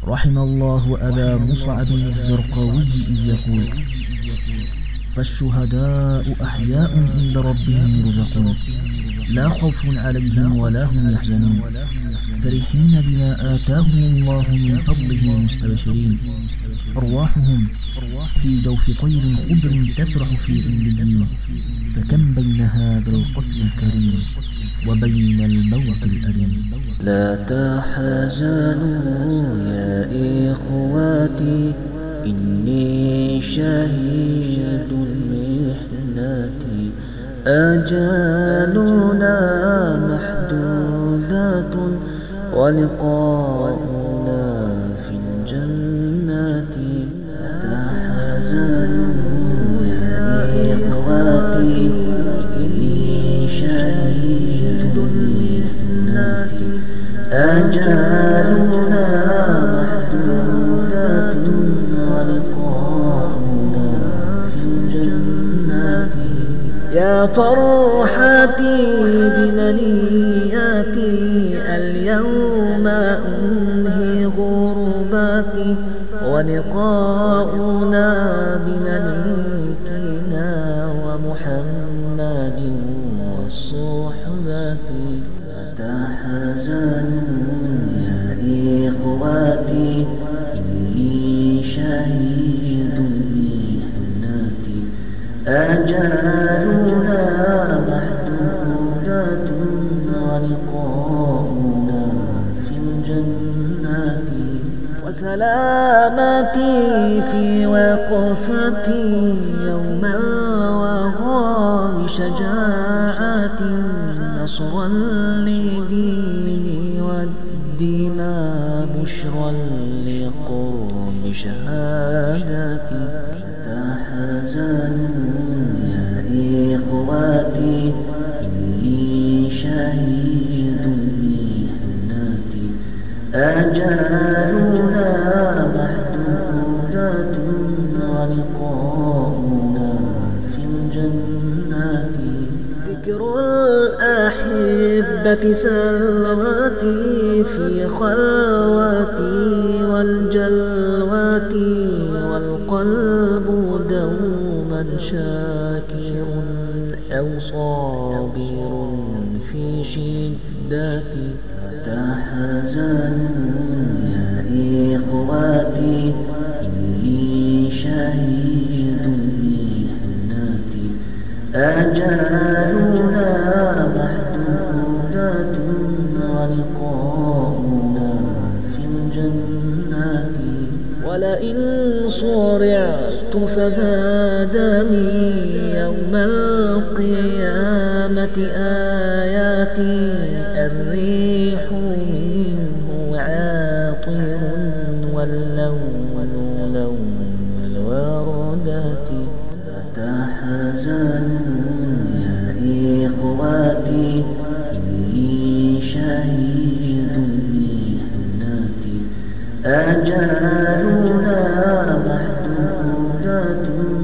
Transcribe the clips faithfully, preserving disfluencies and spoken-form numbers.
رحم الله أبا مصعب الزرقاوي إذ يقول: فالشهداء أحياء عند ربهم يرزقون، لا خوف عليهم ولا هم يحزنون، فرحين بما آتاهم الله من فضله مستبشرين، أرواحهم في جوف طير خضر تسرح في عليين، فكم بين هذا القتل الكريم وبين الموت الأليم. لا تحزنوا يا إخواتي، إني شهيد محنتي، أجالنا محدودات ولقاؤنا في الجنة. تحزنوا يا إخواتي، إني شهيد محنتي، أجالنا محدودات ولقاؤنا في الجنة. يا فرحتي بمنياتي، اليوم أنهي غرباتي، ولقاؤنا بمليكنا ومحمد والصحبة. تحزنوا يا إخواتي، إني شهيد محنتي، أجالنا محدودات ولقاؤنا في الجنة. وسلامتي في وقفتي يوم الوغى بشجاعة، نصرا لديني والدماء بشرا لقرب شهادتي. تحزنوا يا إخواتي، إني شهيد محنتي، أجالنا محدودات ولقاؤنا في الجنة. ذكر الأحبة سلواتي في خلواتي والجلواتي، والقلب دوما شاكر أو صابر في شدتي. تحزنوا يا إخواتي، إني شهيد محنتي، أجالنا محدودات ولقاؤنا في الجنة. ولئن صرعت فذا دمي يوم القيامة آياتي، الريح منه عاطر واللون لون الوردة. تحزنوا يا إخواتي، إني شهيد محنتي، أجالنا محدودات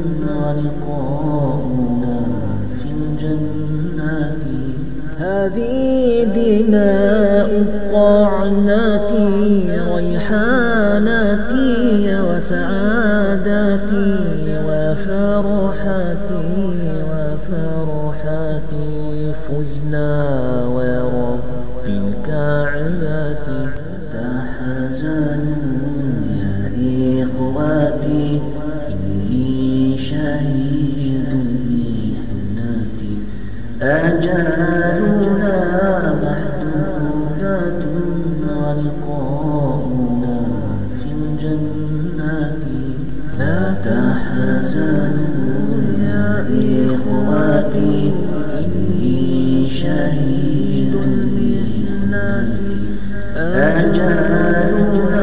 ولقاؤنا في الجنة. هذه دماء الطعنات ريحاناتي وسعاداتي وفرحتي وفرحتي، فزنا ورب الكعبة. تحزنوا يا إخواتي، إني شهيد محنتي، أجالنا محدودات ولقاؤنا في الجنة. لا تحزنوا يا إخواتي، إني شهيد محنتي، أجالنا